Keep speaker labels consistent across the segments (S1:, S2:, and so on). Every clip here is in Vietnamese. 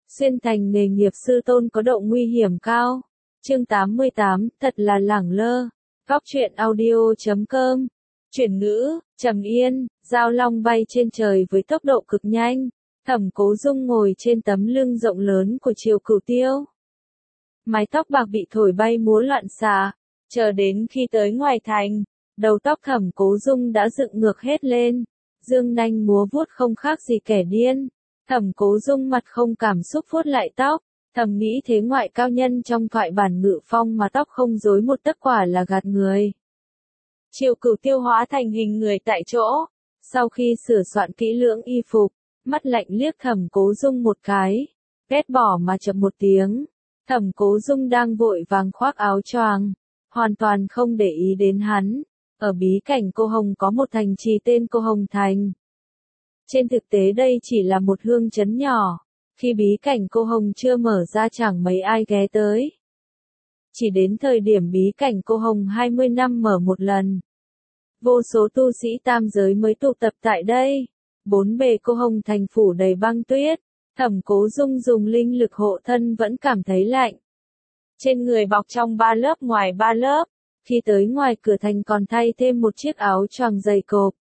S1: Xuyên thành nghề nghiệp sư tôn có độ nguy hiểm cao. Chương 88, thật là lẳng lơ. Góc truyện audio.com. Chuyển ngữ, Trầm Yên, Giao Long bay trên trời với tốc độ cực nhanh. Thẩm Cố Dung ngồi trên tấm lưng rộng lớn của Triều Cửu Tiêu. Mái tóc bạc bị thổi bay múa loạn xạ, chờ đến khi tới ngoài thành, đầu tóc Thẩm Cố Dung đã dựng ngược hết lên, dương nanh múa vuốt không khác gì kẻ điên. Thẩm Cố Dung mặt không cảm xúc vuốt lại tóc, thầm nghĩ thế ngoại cao nhân trong thoại bản Ngự Phong mà tóc không rối một tấc quả là gạt người. Triều Cửu Tiêu hóa thành hình người tại chỗ, sau khi sửa soạn kỹ lưỡng y phục, mắt lạnh liếc Thẩm Cố Dung một cái, ghét bỏ mà chậm một tiếng. Thẩm Cố Dung đang vội vàng khoác áo choàng, hoàn toàn không để ý đến hắn. Ở bí cảnh Cô Hồng có một thành trì tên Cô Hồng Thành. Trên thực tế đây chỉ là một hương trấn nhỏ, khi bí cảnh Cô Hồng chưa mở ra chẳng mấy ai ghé tới. Chỉ đến thời điểm bí cảnh Cô Hồng 20 năm mở một lần, vô số tu sĩ tam giới mới tụ tập tại đây. Bốn bề Cô Hồng Thành phủ đầy băng tuyết, Thẩm Cố Dung dùng linh lực hộ thân vẫn cảm thấy lạnh. Trên người bọc trong 3 lớp ngoài 3 lớp, khi tới ngoài cửa thành còn thay thêm một chiếc áo choàng dày cộp.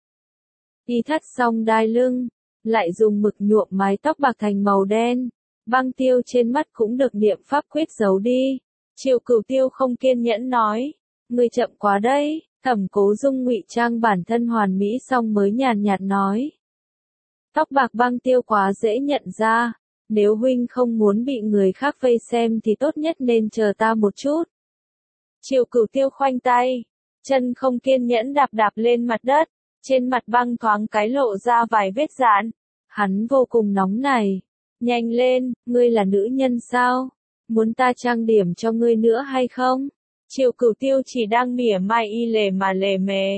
S1: Y thắt xong đai lưng, lại dùng mực nhuộm mái tóc bạc thành màu đen, băng tiêu trên mắt cũng được niệm pháp quyết giấu đi. Triều Cửu Tiêu không kiên nhẫn nói, người chậm quá đây. Thẩm Cố Dung ngụy trang bản thân hoàn mỹ xong mới nhàn nhạt nói. Tóc bạc băng tiêu quá dễ nhận ra, nếu huynh không muốn bị người khác vây xem thì tốt nhất nên chờ ta một chút. Triều Cửu Tiêu khoanh tay, chân không kiên nhẫn đạp đạp lên mặt đất, trên mặt băng thoáng cái lộ ra vài vết dạn. Hắn vô cùng nóng này. Nhanh lên, ngươi là nữ nhân sao? Muốn ta trang điểm cho ngươi nữa hay không? Triều Cửu Tiêu chỉ đang mỉa mai y lề mà lề mề.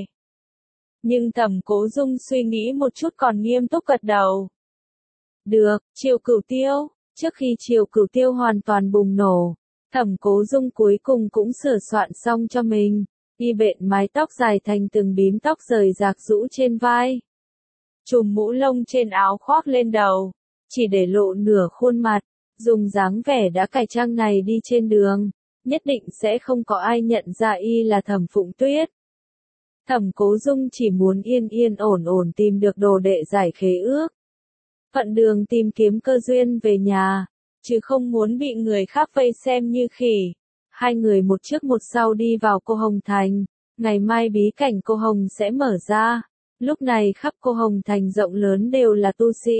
S1: Nhưng Thẩm Cố Dung suy nghĩ một chút còn nghiêm túc gật đầu. Được, Triều Cửu Tiêu. Trước khi Triều Cửu Tiêu hoàn toàn bùng nổ, Thẩm Cố Dung cuối cùng cũng sửa soạn xong cho mình. Y bện mái tóc dài thành từng bím tóc rời rạc rũ trên vai. Trùm mũ lông trên áo khoác lên đầu, chỉ để lộ nửa khuôn mặt. Dùng dáng vẻ đã cải trang này đi trên đường, nhất định sẽ không có ai nhận ra y là Thẩm Phụng Tuyết. Thẩm Cố Dung chỉ muốn yên yên ổn ổn tìm được đồ đệ giải khế ước. Phận đường tìm kiếm cơ duyên về nhà, chứ không muốn bị người khác vây xem như khỉ. Hai người một trước một sau đi vào Cô Hồng Thành. Ngày mai bí cảnh Cô Hồng sẽ mở ra. Lúc này khắp Cô Hồng Thành rộng lớn đều là tu sĩ.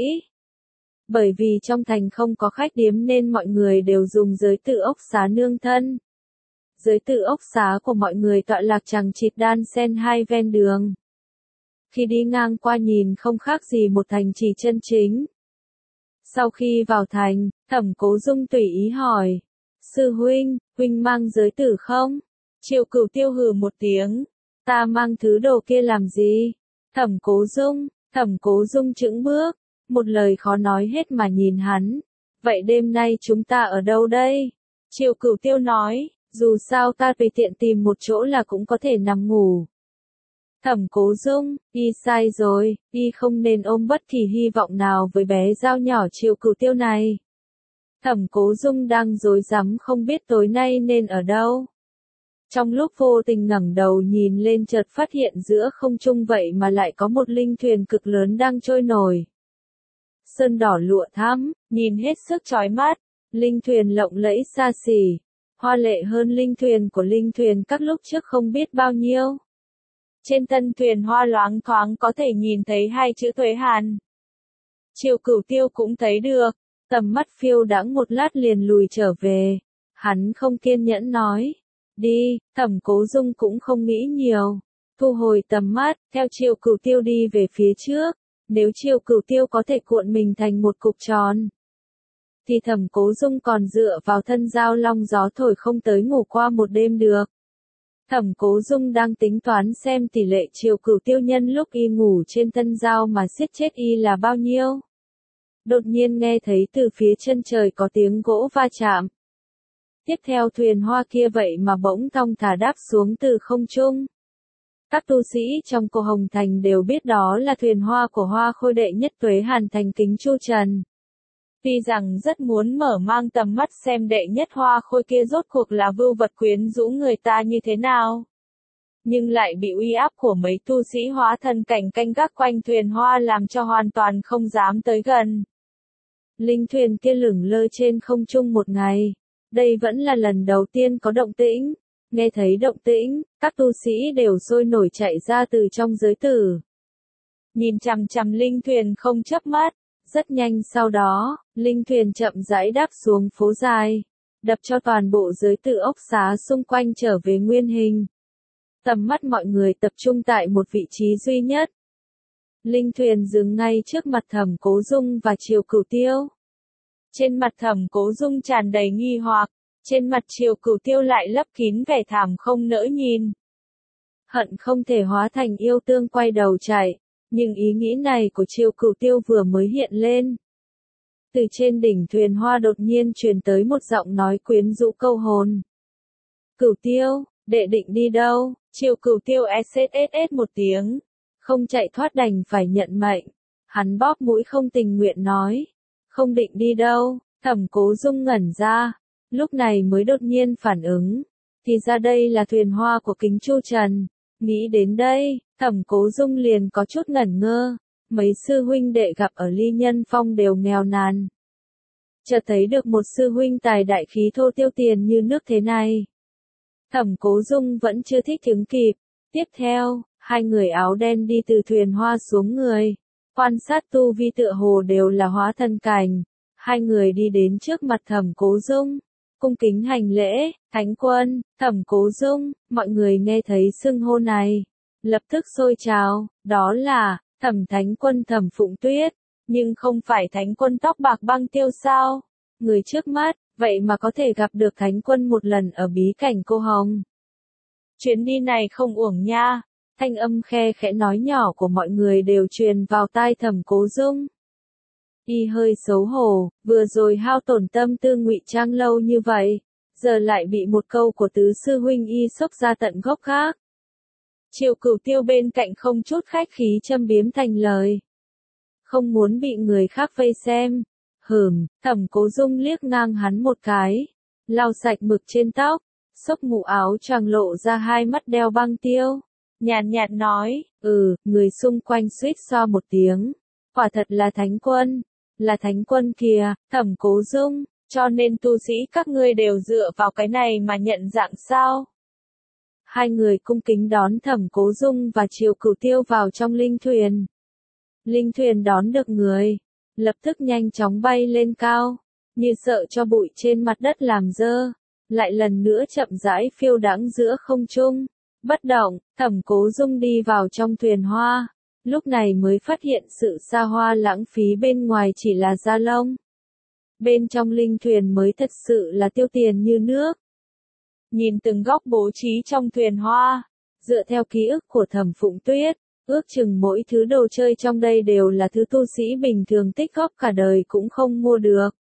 S1: Bởi vì trong thành không có khách điếm nên mọi người đều dùng giới tự ốc xá nương thân. Giới tự ốc xá của mọi người tọa lạc chằng chịt đan xen hai ven đường. Khi đi ngang qua nhìn không khác gì một thành trì chân chính. Sau khi vào thành, Thẩm Cố Dung tùy ý hỏi. Sư huynh, huynh mang giới tử không? Triều Cửu Tiêu hừ một tiếng. Ta mang thứ đồ kia làm gì? Thẩm Cố Dung chững bước. Một lời khó nói hết mà nhìn hắn. Vậy đêm nay chúng ta ở đâu đây? Triều Cửu Tiêu nói, dù sao ta tùy tiện tìm một chỗ là cũng có thể nằm ngủ. Thẩm Cố Dung, y sai rồi, y không nên ôm bất kỳ hy vọng nào với bé dao nhỏ Triều Cửu Tiêu này. Thẩm Cố Dung đang rối rắm không biết tối nay nên ở đâu. Trong lúc vô tình ngẩng đầu nhìn lên chợt phát hiện giữa không trung vậy mà lại có một linh thuyền cực lớn đang trôi nổi. Sơn đỏ lụa thắm, nhìn hết sức chói mắt, linh thuyền lộng lẫy xa xỉ, hoa lệ hơn linh thuyền của linh thuyền các lúc trước không biết bao nhiêu. Trên thân thuyền hoa loáng thoáng có thể nhìn thấy hai chữ Tuế Hàn. Triều Cửu Tiêu cũng thấy được, tầm mắt phiêu đãng một lát liền lùi trở về. Hắn không kiên nhẫn nói, đi. Thẩm Cố Dung cũng không nghĩ nhiều, thu hồi tầm mắt, theo Triều Cửu Tiêu đi về phía trước. Nếu Triều Cửu Tiêu có thể cuộn mình thành một cục tròn, thì Thẩm Cố Dung còn dựa vào thân Giao Long gió thổi không tới ngủ qua một đêm được. Thẩm Cố Dung đang tính toán xem tỷ lệ Triều Cửu Tiêu nhân lúc y ngủ trên thân Giao mà giết chết y là bao nhiêu. Đột nhiên nghe thấy từ phía chân trời có tiếng gỗ va chạm. Tiếp theo thuyền hoa kia vậy mà bỗng thong thả đáp xuống từ không trung. Các tu sĩ trong Cô Hồng Thành đều biết đó là thuyền hoa của Hoa Khôi đệ nhất Tuế Hàn thành Kính Chu Trần. Tuy rằng rất muốn mở mang tầm mắt xem đệ nhất hoa khôi kia rốt cuộc là vưu vật quyến rũ người ta như thế nào, nhưng lại bị uy áp của mấy tu sĩ hóa thần cảnh canh gác quanh thuyền hoa làm cho hoàn toàn không dám tới gần. Linh thuyền kia lửng lơ trên không trung một ngày. Đây vẫn là lần đầu tiên có động tĩnh. Nghe thấy động tĩnh, các tu sĩ đều sôi nổi chạy ra từ trong giới tử. Nhìn chằm chằm linh thuyền không chớp mắt. Rất nhanh sau đó, linh thuyền chậm rãi đáp xuống phố dài, đập cho toàn bộ giới tử ốc xá xung quanh trở về nguyên hình. Tầm mắt mọi người tập trung tại một vị trí duy nhất. Linh thuyền dừng ngay trước mặt Thẩm Cố Dung và Triều Cửu Tiêu. Trên mặt Thẩm Cố Dung tràn đầy nghi hoặc, trên mặt Triều Cửu Tiêu lại lấp kín vẻ thảm không nỡ nhìn. Hận không thể hóa thành yêu tương quay đầu chạy, nhưng ý nghĩ này của Triều Cửu Tiêu vừa mới hiện lên. Từ trên đỉnh thuyền hoa đột nhiên truyền tới một giọng nói quyến rũ câu hồn. Cửu Tiêu, đệ định đi đâu? Triều Cửu Tiêu sss một tiếng, không chạy thoát đành phải nhận mệnh. Hắn bóp mũi không tình nguyện nói, không định đi đâu. Thẩm Cố Dung ngẩn ra, lúc này mới đột nhiên phản ứng, thì ra đây là thuyền hoa của Kính Chu Trần. Nghĩ đến đây, Thẩm Cố Dung liền có chút ngẩn ngơ, mấy sư huynh đệ gặp ở Ly Nhân Phong đều nghèo nàn. Chợt thấy được một sư huynh tài đại khí thô tiêu tiền như nước thế này. Thẩm Cố Dung vẫn chưa thích ứng kịp. Tiếp theo, hai người áo đen đi từ thuyền hoa xuống người. Quan sát tu vi tựa hồ đều là hóa thần cảnh. Hai người đi đến trước mặt Thẩm Cố Dung, cung kính hành lễ. Thánh quân, Thẩm Cố Dung. Mọi người nghe thấy xưng hô này, lập tức xôi trào. Đó là Thẩm Thánh Quân Thẩm Phụng Tuyết. Nhưng không phải Thánh Quân tóc bạc băng tiêu sao? Người trước mắt, vậy mà có thể gặp được Thánh Quân một lần ở bí cảnh Cô Hồng. Chuyến đi này không uổng nha. Thanh âm khe khẽ nói nhỏ của mọi người đều truyền vào tai Thẩm Cố Dung. Y hơi xấu hổ, vừa rồi hao tổn tâm tư ngụy trang lâu như vậy, giờ lại bị một câu của tứ sư huynh y xốc ra tận gốc khác. Triều Cửu Tiêu bên cạnh không chút khách khí châm biếm thành lời. Không muốn bị người khác vây xem. Thẩm Cố Dung liếc ngang hắn một cái, lau sạch mực trên tóc, xốc mũ áo choàng lộ ra hai mắt đeo băng tiêu. Nhàn nhạt nói, người xung quanh suýt xoa một tiếng. Quả thật là Thánh Quân, là Thánh Quân kìa. Thẩm Cố Dung, cho nên tu sĩ các ngươi đều dựa vào cái này mà nhận dạng sao? Hai người cung kính đón Thẩm Cố Dung và Triều Cửu Tiêu vào trong linh thuyền. Linh thuyền đón được người, lập tức nhanh chóng bay lên cao, như sợ cho bụi trên mặt đất làm dơ, lại lần nữa chậm rãi phiêu đãng giữa không trung. Bất động, Thẩm Cố Dung đi vào trong thuyền hoa, lúc này mới phát hiện sự xa hoa lãng phí bên ngoài chỉ là da lông. Bên trong linh thuyền mới thật sự là tiêu tiền như nước. Nhìn từng góc bố trí trong thuyền hoa, dựa theo ký ức của Thẩm Phụng Tuyết, ước chừng mỗi thứ đồ chơi trong đây đều là thứ tu sĩ bình thường tích góp cả đời cũng không mua được.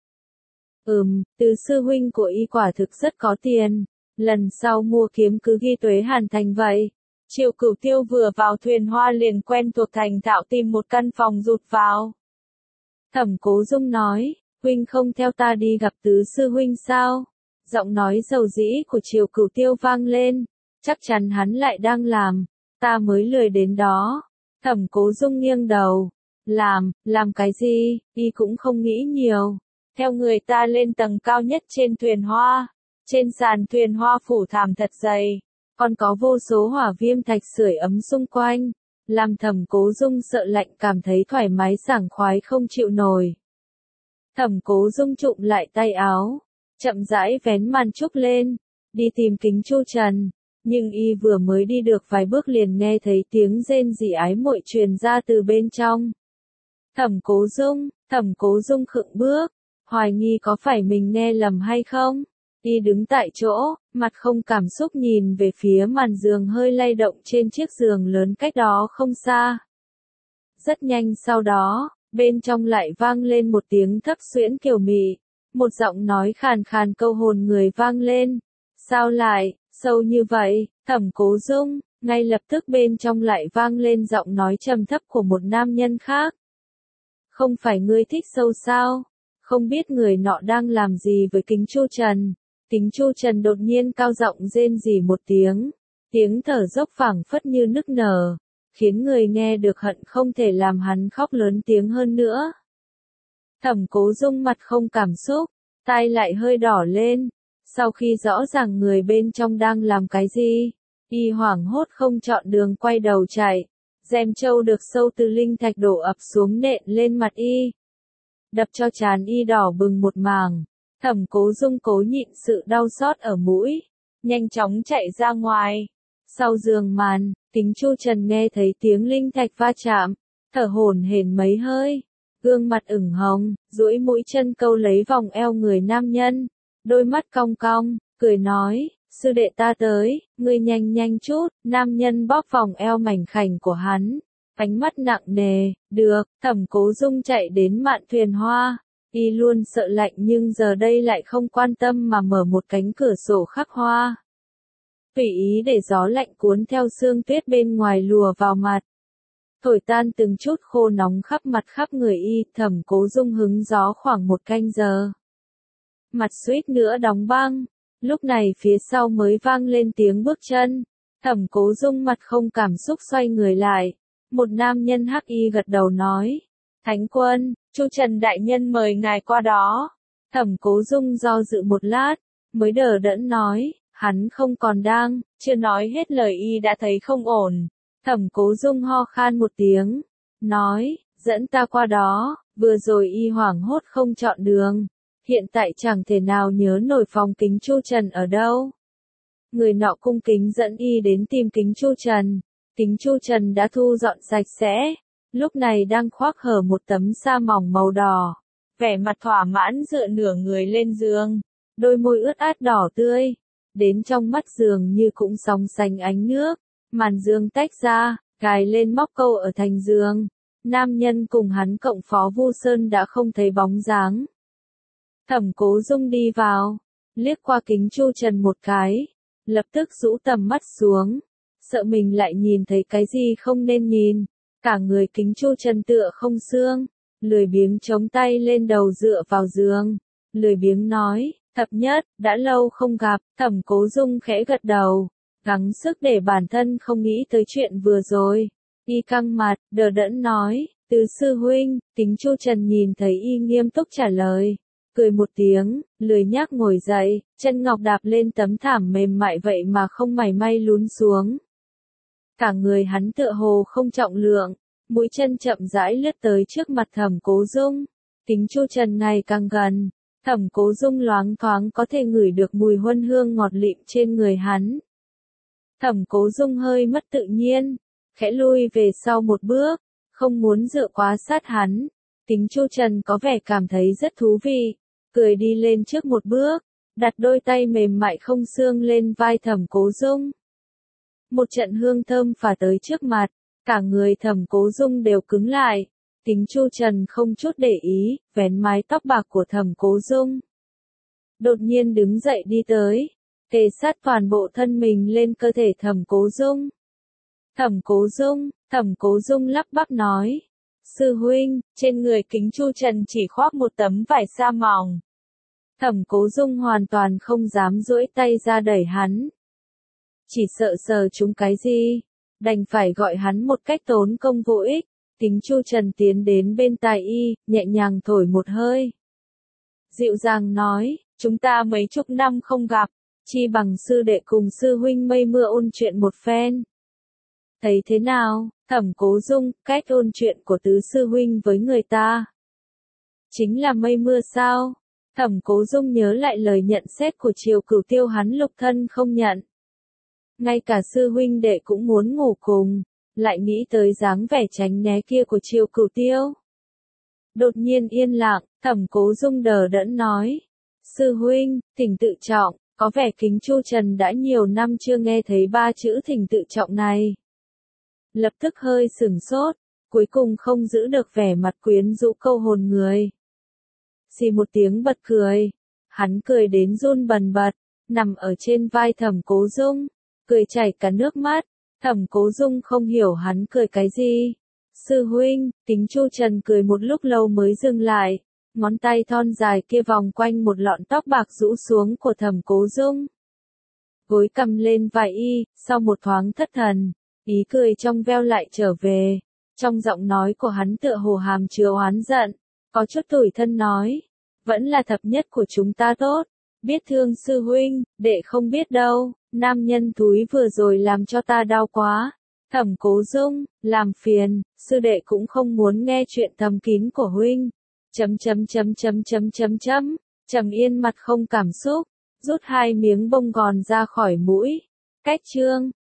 S1: Từ sư huynh của y quả thực rất có tiền, lần sau mua kiếm cứ ghi Tuế Hàn Thành vậy. Triều Cửu Tiêu vừa vào thuyền hoa liền quen thuộc thành thạo tìm một căn phòng rụt vào. Thẩm Cố Dung nói, huynh không theo ta đi gặp tứ sư huynh sao? Giọng nói dầu dĩ của Triều Cửu Tiêu vang lên, chắc chắn hắn lại đang làm, ta mới lười đến đó. Thẩm Cố Dung nghiêng đầu, làm cái gì, y cũng không nghĩ nhiều. Theo người ta lên tầng cao nhất trên thuyền hoa, trên sàn thuyền hoa phủ thảm thật dày, còn có vô số hỏa viêm thạch sưởi ấm xung quanh, làm Thẩm Cố Dung sợ lạnh cảm thấy thoải mái sảng khoái không chịu nổi. Thẩm Cố Dung trụm lại tay áo, chậm rãi vén màn trúc lên, đi tìm Kính Chu Trần, nhưng y vừa mới đi được vài bước liền nghe thấy tiếng rên rỉ ái muội truyền ra từ bên trong. Thẩm Cố Dung khựng bước, hoài nghi có phải mình nghe lầm hay không. Y đứng tại chỗ, mặt không cảm xúc nhìn về phía màn giường hơi lay động trên chiếc giường lớn cách đó không xa. Rất nhanh sau đó, bên trong lại vang lên một tiếng thấp xuyễn kiều mị, một giọng nói khàn khàn câu hồn người vang lên. Sao lại, sâu như vậy, Thẩm Cố Dung, ngay lập tức bên trong lại vang lên giọng nói trầm thấp của một nam nhân khác. Không phải ngươi thích sâu sao? Không biết người nọ đang làm gì với Kính Chu Trần. Kính Chu Trần đột nhiên cao giọng rên rỉ một tiếng. Tiếng thở dốc phảng phất như nức nở, khiến người nghe được hận không thể làm hắn khóc lớn tiếng hơn nữa. Thẩm Cố Dung mặt không cảm xúc, tai lại hơi đỏ lên. Sau khi rõ ràng người bên trong đang làm cái gì, y hoảng hốt không chọn đường quay đầu chạy. Rèm trâu được sâu từ linh thạch đổ ập xuống nện lên mặt y, đập cho trán y đỏ bừng một mảng. Thẩm Cố Dung cố nhịn sự đau xót ở mũi, nhanh chóng chạy ra ngoài. Sau giường màn, Kính Chu Trần nghe thấy tiếng linh thạch va chạm, thở hổn hển mấy hơi, gương mặt ửng hồng, duỗi mũi chân câu lấy vòng eo người nam nhân, đôi mắt cong cong, cười nói, sư đệ ta tới, ngươi nhanh nhanh chút. Nam nhân bóp vòng eo mảnh khảnh của hắn, ánh mắt nặng nề. Được. Thẩm Cố Dung chạy đến mạn thuyền hoa, y luôn sợ lạnh nhưng giờ đây lại không quan tâm mà mở một cánh cửa sổ khắc hoa, tùy ý để gió lạnh cuốn theo sương tuyết bên ngoài lùa vào mặt, thổi tan từng chút khô nóng khắp mặt khắp người y. Thẩm Cố Dung hứng gió khoảng 1 canh giờ, mặt suýt nữa đóng băng. Lúc này phía sau mới vang lên tiếng bước chân. Thẩm Cố Dung mặt không cảm xúc xoay người lại. Một nam nhân hắc y gật đầu nói, Thánh quân, Chu Trần đại nhân mời ngài qua đó. Thẩm Cố Dung do dự một lát, mới đờ đẫn nói, hắn không còn đang. Chưa nói hết lời y đã thấy không ổn. Thẩm Cố Dung ho khan một tiếng, nói, dẫn ta qua đó. Vừa rồi y hoảng hốt không chọn đường, hiện tại chẳng thể nào nhớ nổi phòng Kính Chu Trần ở đâu. Người nọ cung kính dẫn y đến tìm Kính Chu Trần. Kính Chu Trần đã thu dọn sạch sẽ, lúc này đang khoác hở một tấm sa mỏng màu đỏ, vẻ mặt thỏa mãn dựa nửa người lên giường, đôi môi ướt át đỏ tươi, đến trong mắt giường như cũng sóng sánh ánh nước. Màn giường tách ra, cài lên móc câu ở thành giường. Nam nhân cùng hắn cộng Phó Vu Sơn đã không thấy bóng dáng. Thẩm Cố Dung đi vào, liếc qua Kính Chu Trần một cái, lập tức rũ tầm mắt xuống, sợ mình lại nhìn thấy cái gì không nên nhìn. Cả người Kính Chu Trần tựa không xương, lười biếng chống tay lên đầu dựa vào giường, lười biếng nói, Thập Nhất, đã lâu không gặp. Thẩm Cố Dung khẽ gật đầu, gắng sức để bản thân không nghĩ tới chuyện vừa rồi. Y căng mặt, đờ đẫn nói, Từ sư huynh. Kính Chu Trần nhìn thấy y nghiêm túc trả lời, cười một tiếng, lười nhác ngồi dậy, chân ngọc đạp lên tấm thảm mềm mại vậy mà không mảy may lún xuống. Cả người hắn tựa hồ không trọng lượng, mũi chân chậm rãi lướt tới trước mặt Thẩm Cố Dung. Kính Chu Trần ngày càng gần, Thẩm Cố Dung loáng thoáng có thể ngửi được mùi huân hương ngọt lịm trên người hắn. Thẩm Cố Dung hơi mất tự nhiên, khẽ lui về sau một bước, không muốn dựa quá sát hắn. Kính Chu Trần có vẻ cảm thấy rất thú vị, cười đi lên trước một bước, đặt đôi tay mềm mại không xương lên vai Thẩm Cố Dung. Một trận hương thơm phả tới trước mặt, cả người Thẩm Cố Dung đều cứng lại. Kính Chu Trần không chút để ý, vén mái tóc bạc của Thẩm Cố Dung, đột nhiên đứng dậy đi tới, kề sát toàn bộ thân mình lên cơ thể Thẩm Cố Dung. Thẩm Cố Dung lắp bắp nói, sư huynh. Trên người Kính Chu Trần chỉ khoác một tấm vải sa mỏng. Thẩm Cố Dung hoàn toàn không dám duỗi tay ra đẩy hắn, chỉ sợ sờ trúng cái gì, đành phải gọi hắn một cách tốn công vô ích. Kính Chu Trần tiến đến bên tai y, nhẹ nhàng thổi một hơi, dịu dàng nói, chúng ta mấy chục năm không gặp, chi bằng sư đệ cùng sư huynh mây mưa ôn chuyện một phen. Thấy thế nào? Thẩm Cố Dung, cách ôn chuyện của tứ sư huynh với người ta chính là mây mưa sao? Thẩm Cố Dung nhớ lại lời nhận xét của Triều Cửu Tiêu, hắn lục thân không nhận, ngay cả sư huynh đệ cũng muốn ngủ cùng, lại nghĩ tới dáng vẻ tránh né kia của Triều Cửu Tiêu. Đột nhiên yên lặng, Thẩm Cố Dung đờ đẫn nói, sư huynh, thỉnh tự trọng. Có vẻ Kính Chu Trần đã nhiều năm chưa nghe thấy 3 chữ thỉnh tự trọng này. Lập tức hơi sửng sốt, cuối cùng không giữ được vẻ mặt quyến rũ câu hồn người. Xì một tiếng bật cười, hắn cười đến run bần bật, nằm ở trên vai Thẩm Cố Dung, cười chảy cả nước mắt. Thẩm Cố Dung không hiểu hắn cười cái gì. Sư huynh. Kính Chu Trần cười một lúc lâu mới dừng lại, ngón tay thon dài kia vòng quanh một lọn tóc bạc rũ xuống của Thẩm Cố Dung. Gối cầm lên vai y, sau một thoáng thất thần, ý cười trong veo lại trở về. Trong giọng nói của hắn tựa hồ hàm chứa oán giận, có chút tủi thân nói, vẫn là thập nhất của chúng ta tốt, biết thương sư huynh, đệ không biết đâu, nam nhân thúi vừa rồi làm cho ta đau quá. Thẩm Cố Dung, làm phiền, sư đệ cũng không muốn nghe chuyện thầm kín của huynh. Trầm Yên mặt không cảm xúc, rút 2 miếng bông gòn ra khỏi mũi. Cách chương